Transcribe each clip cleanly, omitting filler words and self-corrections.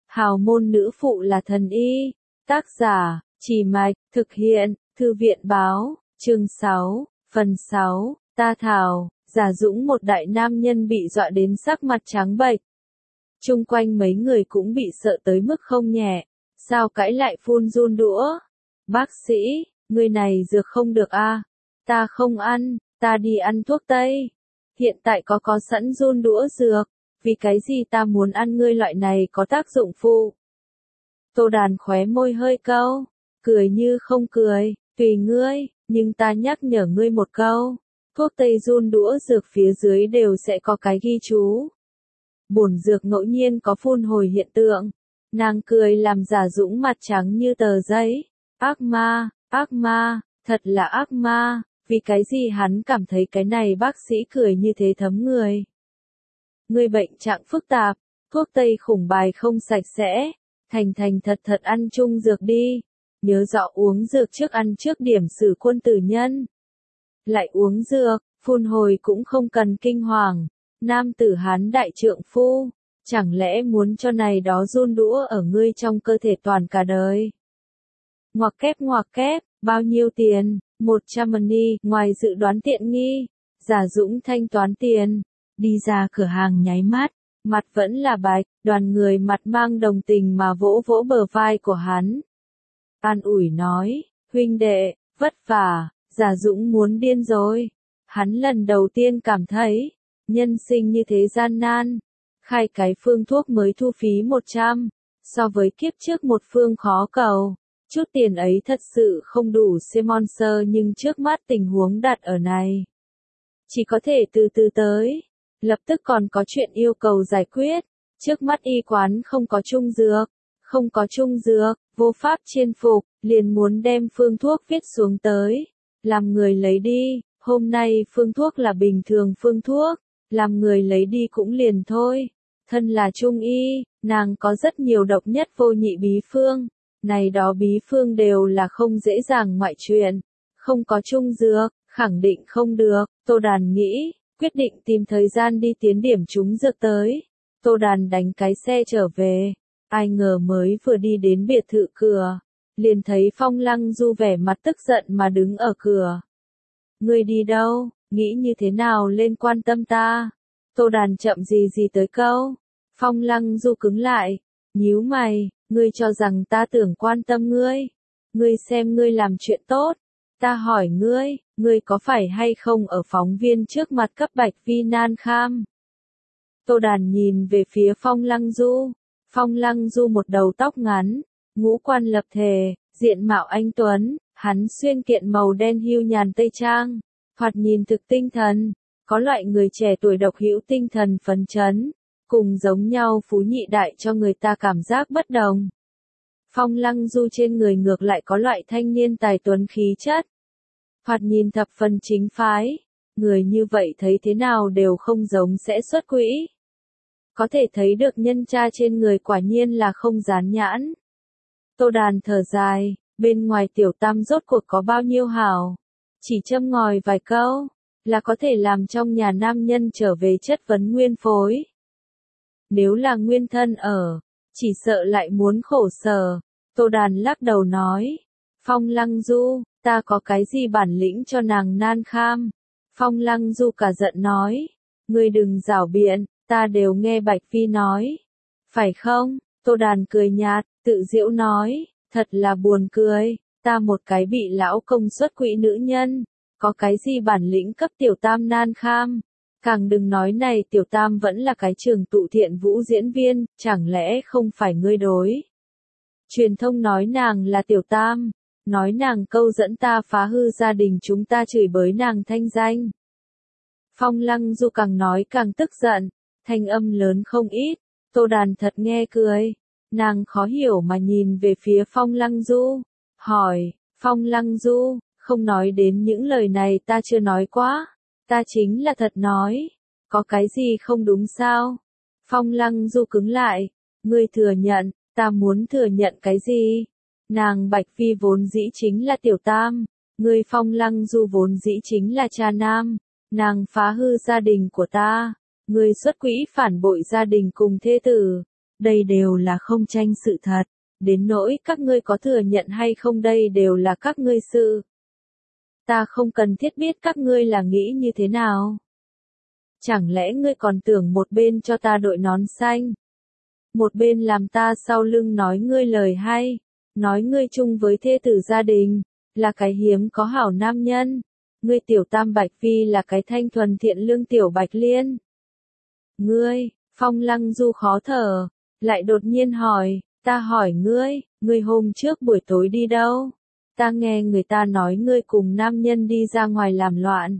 Hào môn nữ phụ là thần y. Tác giả, Trì Mạch, thực hiện, Thư viện báo, chương 6, phần 6, Ta Thảo, Giả Dũng một đại nam nhân bị dọa đến sắc mặt trắng bệch. Chung quanh mấy người cũng bị sợ tới mức không nhẹ, sao cãi lại phun run đũa. Bác sĩ, người này dược không được a, ta không ăn, ta đi ăn thuốc Tây. Hiện tại có sẵn run đũa dược, vì cái gì ta muốn ăn ngươi loại này có tác dụng phụ. Tô Đàn khóe môi hơi cau, cười như không cười, tùy ngươi, nhưng ta nhắc nhở ngươi một câu, thuốc Tây run đũa dược phía dưới đều sẽ có cái ghi chú. Bổn dược ngẫu nhiên có phun hồi hiện tượng. Nàng cười làm Giả Dũng mặt trắng như tờ giấy. Ác ma, thật là ác ma, vì cái gì hắn cảm thấy cái này bác sĩ cười như thế thấm người. Người bệnh trạng phức tạp, thuốc Tây khủng bài không sạch sẽ, thành thật ăn chung dược đi. Nhớ rõ uống dược trước ăn trước điểm xử quân tử nhân. Lại uống dược, phun hồi cũng không cần kinh hoàng. Nam tử Hán đại trượng phu, chẳng lẽ muốn cho này đó run đũa ở ngươi trong cơ thể toàn cả đời. Ngoặc kép, bao nhiêu tiền? 100 money, ngoài dự đoán tiện nghi. Giả Dũng thanh toán tiền, đi ra cửa hàng nháy mắt, mặt vẫn là bạch, đoàn người mặt mang đồng tình mà vỗ vỗ bờ vai của hắn. An ủi nói, huynh đệ, vất vả. Giả Dũng muốn điên rồi. Hắn lần đầu tiên cảm thấy, nhân sinh như thế gian nan. Khai cái phương thuốc mới thu phí 100, so với kiếp trước một phương khó cầu. Chút tiền ấy thật sự không đủ sponsor, nhưng trước mắt tình huống đặt ở này. Chỉ có thể từ từ tới. Lập tức còn có chuyện yêu cầu giải quyết. Trước mắt y quán không có chung dược, vô pháp chiên phục, liền muốn đem phương thuốc viết xuống tới. Làm người lấy đi, hôm nay phương thuốc là bình thường phương thuốc, làm người lấy đi cũng liền thôi. Thân là trung y, nàng có rất nhiều độc nhất vô nhị bí phương, này đó bí phương đều là không dễ dàng ngoại truyền, không có chung dược, khẳng định không được. Tô Đàn nghĩ, quyết định tìm thời gian đi tiến điểm chúng dược tới. Tô Đàn đánh cái xe trở về, ai ngờ mới vừa đi đến biệt thự cửa, liền thấy Phong Lăng Du vẻ mặt tức giận mà đứng ở cửa. Ngươi đi đâu, nghĩ như thế nào lên quan tâm ta? Tô Đàn chậm gì tới câu. Phong Lăng Du cứng lại, nhíu mày, ngươi cho rằng ta tưởng quan tâm ngươi. Ngươi xem ngươi làm chuyện tốt. Ta hỏi ngươi có phải hay không ở phóng viên trước mặt cấp Bạch Vi nan kham? Tô Đàn nhìn về phía Phong Lăng Du. Phong Lăng Du một đầu tóc ngắn, ngũ quan lập thể, diện mạo anh tuấn, hắn xuyên kiện màu đen hưu nhàn tây trang, thoạt nhìn thực tinh thần, có loại người trẻ tuổi độc hữu tinh thần phấn chấn, cùng giống nhau phú nhị đại cho người ta cảm giác bất đồng. Phong Lăng Du trên người ngược lại có loại thanh niên tài tuấn khí chất, thoạt nhìn thập phần chính phái, người như vậy thấy thế nào đều không giống sẽ xuất quỹ. Có thể thấy được nhân cha trên người quả nhiên là không dán nhãn. Tô Đàn thở dài, bên ngoài tiểu tam rốt cuộc có bao nhiêu hảo. Chỉ châm ngòi vài câu, là có thể làm trong nhà nam nhân trở về chất vấn nguyên phối. Nếu là nguyên thân ở, chỉ sợ lại muốn khổ sở. Tô Đàn lắc đầu nói, Phong Lăng Du, ta có cái gì bản lĩnh cho nàng nan kham. Phong Lăng Du cả giận nói, ngươi đừng giảo biện, ta đều nghe Bạch Phi nói. Phải không? Tô Đàn cười nhạt, tự giễu nói, thật là buồn cười, ta một cái bị lão công xuất quỹ nữ nhân, có cái gì bản lĩnh cấp tiểu tam nan kham. Càng đừng nói này tiểu tam vẫn là cái trường tụ thiện vũ diễn viên, chẳng lẽ không phải ngươi đối. Truyền thông nói nàng là tiểu tam, nói nàng câu dẫn ta phá hư gia đình chúng ta, chửi bới nàng thanh danh. Phong Lăng Du càng nói càng tức giận, thanh âm lớn không ít. Tô Đàn thật nghe cười, nàng khó hiểu mà nhìn về phía Phong Lăng Du, hỏi, Phong Lăng Du, không nói đến những lời này ta chưa nói quá, ta chính là thật nói, có cái gì không đúng sao? Phong Lăng Du cứng lại, ngươi thừa nhận, ta muốn thừa nhận cái gì? Nàng Bạch Phi vốn dĩ chính là tiểu tam, ngươi Phong Lăng Du vốn dĩ chính là cha nam, nàng phá hư gia đình của ta. Ngươi xuất quỹ phản bội gia đình cùng thê tử, đây đều là không tranh sự thật, đến nỗi các ngươi có thừa nhận hay không đây đều là các ngươi sự. Ta không cần thiết biết các ngươi là nghĩ như thế nào. Chẳng lẽ ngươi còn tưởng một bên cho ta đội nón xanh, một bên làm ta sau lưng nói ngươi lời hay, nói ngươi chung với thê tử gia đình, là cái hiếm có hảo nam nhân. Ngươi tiểu Tam Bạch Phi là cái thanh thuần thiện lương tiểu Bạch Liên. Ngươi, Phong Lăng Du khó thở, lại đột nhiên hỏi, ta hỏi ngươi hôm trước buổi tối đi đâu? Ta nghe người ta nói ngươi cùng nam nhân đi ra ngoài làm loạn.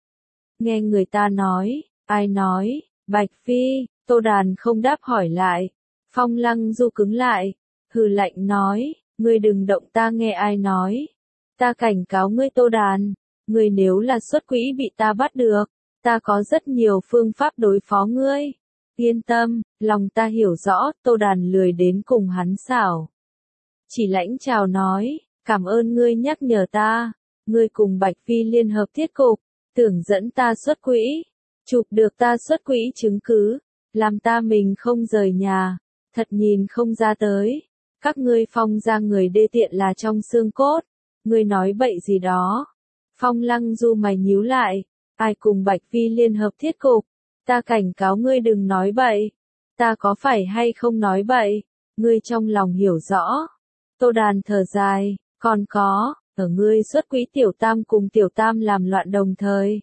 Nghe người ta nói, ai nói, Bạch Phi, Tô Đàn không đáp hỏi lại. Phong Lăng Du cứng lại, hừ lạnh nói, ngươi đừng động ta nghe ai nói. Ta cảnh cáo ngươi Tô Đàn, ngươi nếu là xuất quỹ bị ta bắt được, ta có rất nhiều phương pháp đối phó ngươi. Yên tâm, lòng ta hiểu rõ, Tô Đàn lười đến cùng hắn xảo. Chỉ lãnh chào nói, cảm ơn ngươi nhắc nhở ta, ngươi cùng Bạch Phi liên hợp thiết cục, tưởng dẫn ta xuất quỹ, chụp được ta xuất quỹ chứng cứ, làm ta mình không rời nhà, thật nhìn không ra tới. Các ngươi Phong ra người đê tiện là trong xương cốt, ngươi nói bậy gì đó. Phong Lăng Du mày nhíu lại, ai cùng Bạch Phi liên hợp thiết cục, ta cảnh cáo ngươi đừng nói bậy. Ta có phải hay không nói bậy, ngươi trong lòng hiểu rõ. Tô Đàn thở dài, còn có, ở ngươi xuất quỹ tiểu Tam cùng tiểu Tam làm loạn đồng thời.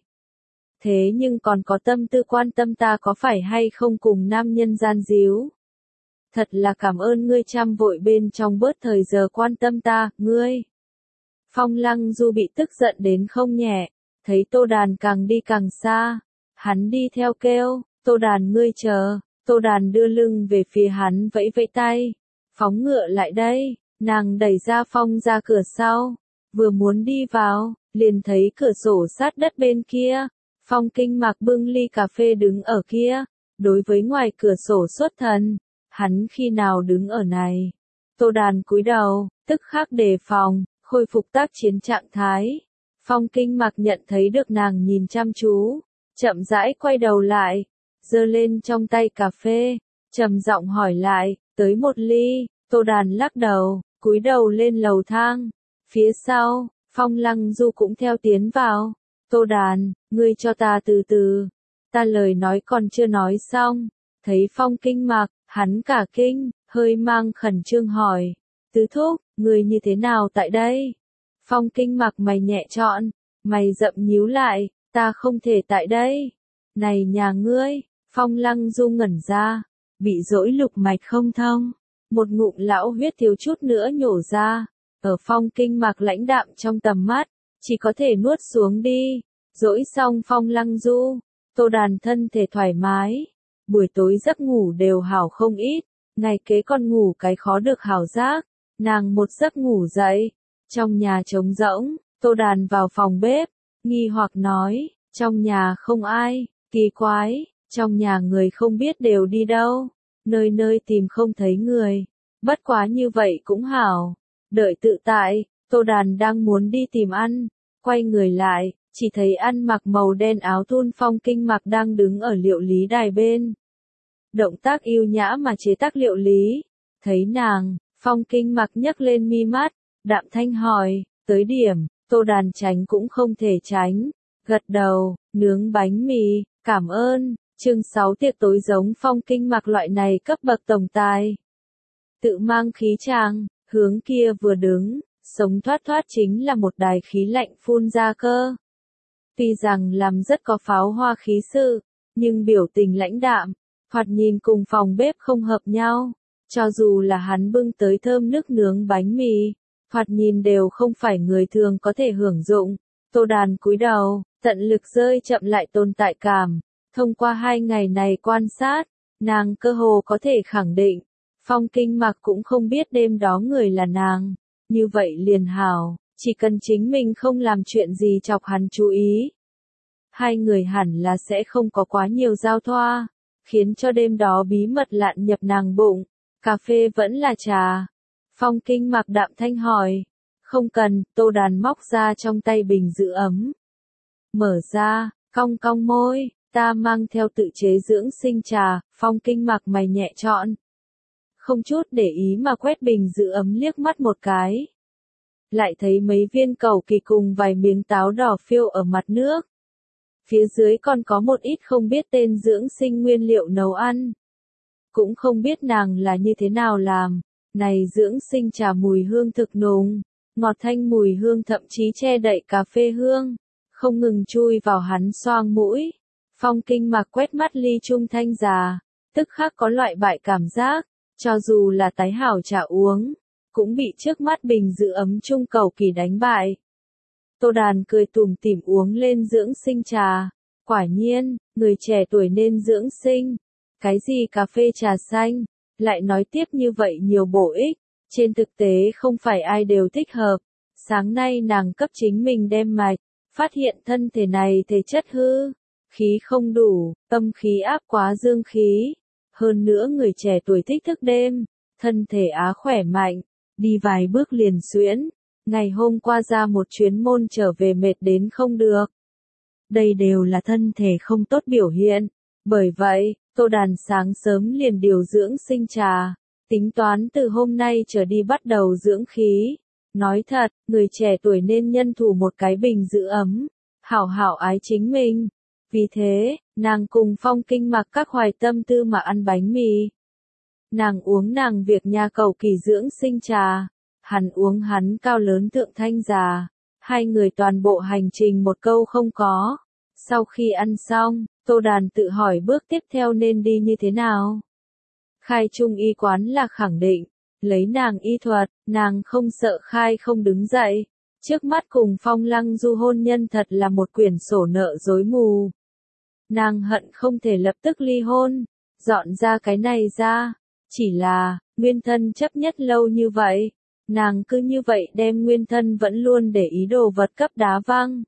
Thế nhưng còn có tâm tư quan tâm ta có phải hay không cùng nam nhân gian díu. Thật là cảm ơn ngươi chăm vội bên trong bớt thời giờ quan tâm ta, ngươi. Phong Lăng Du bị tức giận đến không nhẹ, thấy Tô Đàn càng đi càng xa. Hắn đi theo kêu, Tô Đàn ngươi chờ, Tô Đàn đưa lưng về phía hắn vẫy vẫy tay. Phóng ngựa lại đây, nàng đẩy ra Phong ra cửa sau. Vừa muốn đi vào, liền thấy cửa sổ sát đất bên kia. Phong Kinh Mạc bưng ly cà phê đứng ở kia, đối với ngoài cửa sổ xuất thần. Hắn khi nào đứng ở này? Tô Đàn cúi đầu, tức khắc đề phòng, khôi phục tác chiến trạng thái. Phong Kinh Mạc nhận thấy được nàng nhìn chăm chú, chậm rãi quay đầu lại, giơ lên trong tay cà phê, trầm giọng hỏi lại, tới một ly. Tô Đàn lắc đầu, cúi đầu lên lầu thang. Phía sau, Phong Lăng Du cũng theo tiến vào. Tô Đàn, ngươi cho ta từ từ. Ta lời nói còn chưa nói xong. Thấy Phong Kinh Mạc, hắn cả kinh, hơi mang khẩn trương hỏi. Tứ thúc, ngươi như thế nào tại đây? Phong Kinh Mạc mày nhẹ trọn, mày rậm nhíu lại, ta không thể tại đây. Này nhà ngươi, Phong Lăng Du ngẩn ra, bị dỗi lục mạch không thông. Một ngụm lão huyết thiếu chút nữa nhổ ra, ở Phong Kinh Mạc lãnh đạm trong tầm mắt, chỉ có thể nuốt xuống đi. Dỗi xong Phong Lăng Du, Tô Đàn thân thể thoải mái, buổi tối giấc ngủ đều hảo không ít, ngày kế còn ngủ cái khó được hảo giác. Nàng một giấc ngủ dậy, trong nhà trống rỗng. Tô Đàn vào phòng bếp, nghi hoặc nói, trong nhà không ai, kỳ quái, trong nhà người không biết đều đi đâu, nơi nơi tìm không thấy người. Bất quá như vậy cũng hảo, đợi tự tại. Tô Đàn đang muốn đi tìm ăn, quay người lại, chỉ thấy ăn mặc màu đen áo thun Phong Kinh Mạc đang đứng ở liệu lý đài bên. Động tác yêu nhã mà chế tác liệu lý. Thấy nàng, Phong Kinh Mạc nhấc lên mi mắt, đạm thanh hỏi, tới điểm. Tô Đàn tránh cũng không thể tránh, gật đầu, nướng bánh mì, cảm ơn. Chương 6 tiệc tối giống Phong Kinh Mạc loại này cấp bậc tổng tài. Tự mang khí tràng, hướng kia vừa đứng, sống thoát thoát chính là một đài khí lạnh phun ra cơ. Tuy rằng làm rất có pháo hoa khí sự, nhưng biểu tình lãnh đạm, thoạt nhìn cùng phòng bếp không hợp nhau. Cho dù là hắn bưng tới thơm nước nướng bánh mì, thoạt nhìn đều không phải người thường có thể hưởng dụng. Tô Đàn cúi đầu, tận lực rơi chậm lại tồn tại cảm. Thông qua 2 ngày này quan sát, nàng cơ hồ có thể khẳng định, Phong Kinh Mạc cũng không biết đêm đó người là nàng. Như vậy liền hảo, chỉ cần chính mình không làm chuyện gì chọc hắn chú ý. 2 người hẳn là sẽ không có quá nhiều giao thoa, khiến cho đêm đó bí mật lạn nhập nàng bụng. Cà phê vẫn là trà. Phong Kinh Mạc đạm thanh hỏi. Không cần. Tô Đàn móc ra trong tay bình giữ ấm. Mở ra, cong cong môi, ta mang theo tự chế dưỡng sinh trà. Phong Kinh Mạc mày nhẹ trọn. không chút để ý mà quét bình giữ ấm liếc mắt một cái. Lại thấy mấy viên cầu kỳ cùng vài miếng táo đỏ phiêu ở mặt nước. Phía dưới còn có một ít không biết tên dưỡng sinh nguyên liệu nấu ăn. Cũng không biết nàng là như thế nào làm, này dưỡng sinh trà mùi hương thực nùng, ngọt thanh mùi hương thậm chí che đậy cà phê hương, không ngừng chui vào hắn xoang mũi. Phong Kinh Mạc quét mắt ly trung thanh già, tức khắc có loại bại cảm giác, cho dù là tái hảo trà uống, cũng bị trước mắt bình giữ ấm trung cầu kỳ đánh bại. Tô Đàn cười tủm tỉm uống lên dưỡng sinh trà, quả nhiên, người trẻ tuổi nên dưỡng sinh, cái gì cà phê trà xanh, lại nói tiếp như vậy nhiều bổ ích, trên thực tế không phải ai đều thích hợp. Sáng nay nàng cấp chính mình đem mạch, phát hiện thân thể này thể chất hư, khí không đủ, tâm khí áp quá dương khí. Hơn nữa người trẻ tuổi thích thức đêm, thân thể á khỏe mạnh, đi vài bước liền xuyễn. Ngày hôm qua ra một chuyến môn trở về mệt đến không được. Đây đều là thân thể không tốt biểu hiện. Bởi vậy, Tô Đàn sáng sớm liền điều dưỡng sinh trà, tính toán từ hôm nay trở đi bắt đầu dưỡng khí. Nói thật, người trẻ tuổi nên nhân thủ một cái bình giữ ấm, hảo hảo ái chính mình. Vì thế, nàng cùng Phong Kinh Mạc các hoài tâm tư mà ăn bánh mì. Nàng uống nàng việc nhà cầu kỳ dưỡng sinh trà, hắn uống hắn cao lớn thượng thanh già, hai người toàn bộ hành trình một câu không có. Sau khi ăn xong, Tô Đàn tự hỏi bước tiếp theo nên đi như thế nào. Khai trung y quán là khẳng định, lấy nàng y thuật, nàng không sợ khai không đứng dậy. Trước mắt cùng Phong Lăng Du hôn nhân thật là một quyển sổ nợ rối mù. Nàng hận không thể lập tức ly hôn, dọn ra cái này ra. Chỉ là, nguyên thân chấp nhất lâu như vậy, nàng cứ như vậy đem nguyên thân vẫn luôn để ý đồ vật cấp đá văng.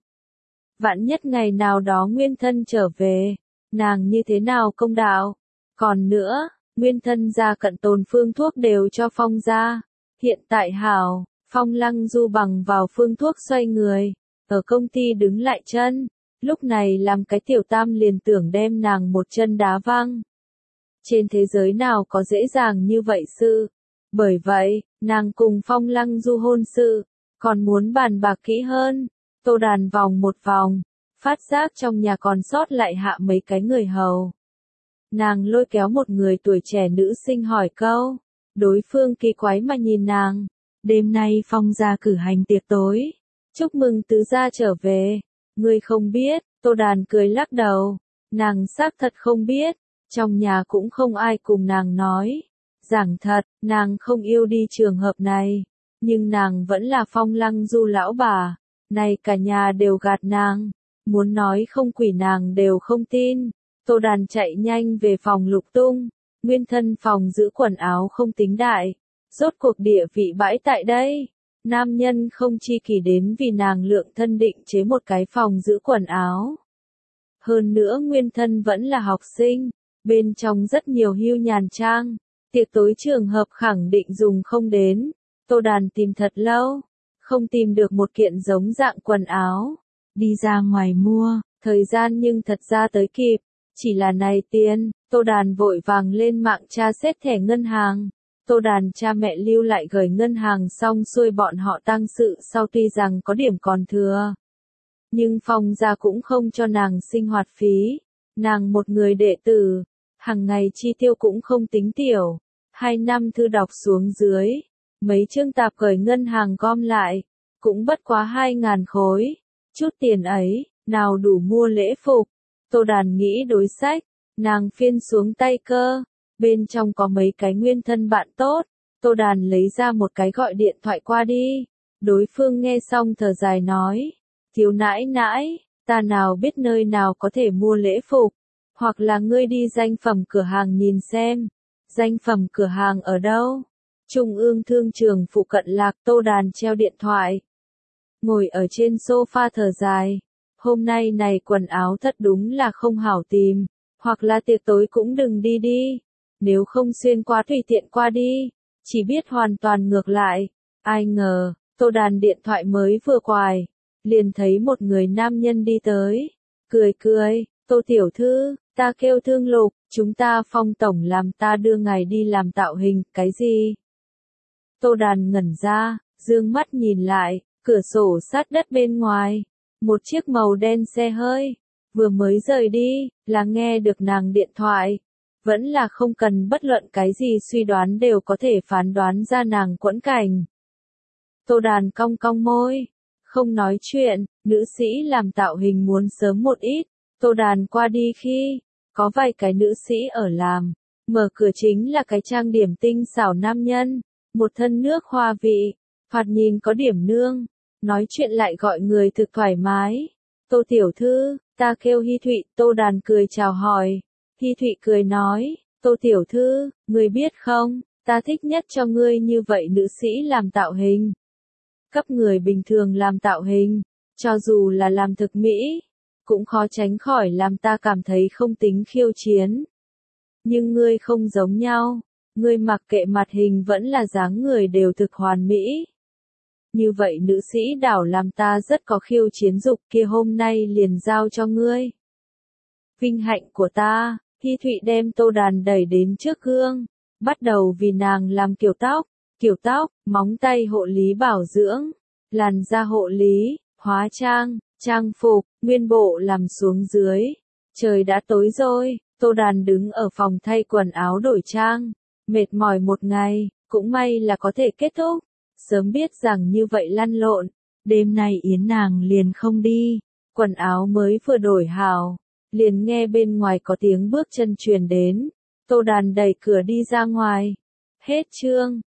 Vạn nhất ngày nào đó nguyên thân trở về, nàng như thế nào công đạo? Còn nữa, nguyên thân gia cận tồn phương thuốc đều cho Phong gia. Hiện tại hảo, Phong Lăng Du bằng vào phương thuốc xoay người, ở công ty đứng lại chân, lúc này làm cái tiểu tam liền tưởng đem nàng một chân đá văng. Trên thế giới nào có dễ dàng như vậy sự? Bởi vậy, nàng cùng Phong Lăng Du hôn sự, còn muốn bàn bạc kỹ hơn. Tô Đàn vòng một vòng, phát giác trong nhà còn sót lại hạ mấy cái người hầu. Nàng lôi kéo một người tuổi trẻ nữ sinh hỏi câu, đối phương kỳ quái mà nhìn nàng. Đêm nay Phong gia cử hành tiệc tối, chúc mừng tứ gia trở về. Ngươi không biết? Tô Đàn cười lắc đầu, nàng xác thật không biết, trong nhà cũng không ai cùng nàng nói. Giảng thật, nàng không yêu đi trường hợp này, nhưng nàng vẫn là Phong Lăng Du lão bà, này cả nhà đều gạt nàng, muốn nói không quỷ nàng đều không tin. Tô Đàn chạy nhanh về phòng lục tung, nguyên thân phòng giữ quần áo không tính đại, rốt cuộc địa vị bãi tại đây. Nam nhân không chi kỳ đến vì nàng lượng thân định chế một cái phòng giữ quần áo. Hơn nữa nguyên thân vẫn là học sinh, bên trong rất nhiều hưu nhàn trang, tiệc tối trường hợp khẳng định dùng không đến. Tô Đàn tìm thật lâu, không tìm được một kiện giống dạng quần áo, đi ra ngoài mua, thời gian nhưng thật ra tới kịp, chỉ là này tiền. Tô Đàn vội vàng lên mạng tra xét thẻ ngân hàng. Tô Đàn cha mẹ lưu lại gửi ngân hàng xong xuôi bọn họ tang sự sau tuy rằng có điểm còn thừa. Nhưng Phong gia cũng không cho nàng sinh hoạt phí. Nàng một người đệ tử, hàng ngày chi tiêu cũng không tính tiểu. 2 năm thư đọc xuống dưới, mấy chương tạp gửi ngân hàng gom lại, cũng bất quá 2.000 khối. Chút tiền ấy, nào đủ mua lễ phục. Tô Đàn nghĩ đối sách, nàng phiên xuống tay cơ. Bên trong có mấy cái nguyên thân bạn tốt, Tô Đàn lấy ra một cái gọi điện thoại qua đi. Đối phương nghe xong thở dài nói, thiếu nãi nãi, ta nào biết nơi nào có thể mua lễ phục, hoặc là ngươi đi danh phẩm cửa hàng nhìn xem. Danh phẩm cửa hàng ở đâu? Trung ương thương trường phụ cận lạc. Tô Đàn treo điện thoại, ngồi ở trên sofa thở dài. Hôm nay này quần áo thật đúng là không hảo tìm, hoặc là tiệc tối cũng đừng đi đi. Nếu không xuyên qua tùy tiện qua đi, chỉ biết hoàn toàn ngược lại. Ai ngờ, Tô Đàn điện thoại mới vừa quài, liền thấy một người nam nhân đi tới, cười cười, Tô tiểu thư, Ta kêu Thương Lục, chúng ta Phong tổng làm ta đưa ngài đi làm tạo hình, cái gì? Tô Đàn ngẩn ra, dương mắt nhìn lại, cửa sổ sát đất bên ngoài, một chiếc màu đen xe hơi, vừa mới rời đi, là nghe được nàng điện thoại. Vẫn là không cần bất luận cái gì suy đoán đều có thể phán đoán ra nàng quẫn cảnh. Tô Đàn cong cong môi, không nói chuyện, nữ sĩ làm tạo hình muốn sớm một ít. Tô Đàn qua đi khi, có vài cái nữ sĩ ở làm, mở cửa chính là cái trang điểm tinh xảo nam nhân, một thân nước hoa vị, thoạt nhìn có điểm nương, nói chuyện lại gọi người thực thoải mái. Tô tiểu thư, ta kêu Hi Thụy, Tô Đàn cười chào hỏi. Hi Thụy cười nói, Tô tiểu thư, ngươi biết không, ta thích nhất cho ngươi như vậy nữ sĩ làm tạo hình. Cấp người bình thường làm tạo hình, cho dù là làm thực mỹ, cũng khó tránh khỏi làm ta cảm thấy không tính khiêu chiến. Nhưng ngươi không giống nhau, ngươi mặc kệ mặt hình vẫn là dáng người đều thực hoàn mỹ. Như vậy nữ sĩ đảo làm ta rất có khiêu chiến dục, kia hôm nay liền giao cho ngươi. Vinh hạnh của ta, Hi Thụy đem Tô Đàn đẩy đến trước gương, bắt đầu vì nàng làm kiểu tóc, móng tay hộ lý bảo dưỡng, làn da hộ lý, hóa trang, trang phục, nguyên bộ làm xuống dưới. Trời đã tối rồi, Tô Đàn đứng ở phòng thay quần áo đổi trang, mệt mỏi một ngày, cũng may là có thể kết thúc. Sớm biết rằng như vậy lăn lộn, đêm nay yến nàng liền không đi. Quần áo mới vừa đổi hào, liền nghe bên ngoài có tiếng bước chân truyền đến. Tô Đàn đẩy cửa đi ra ngoài. Hết chương.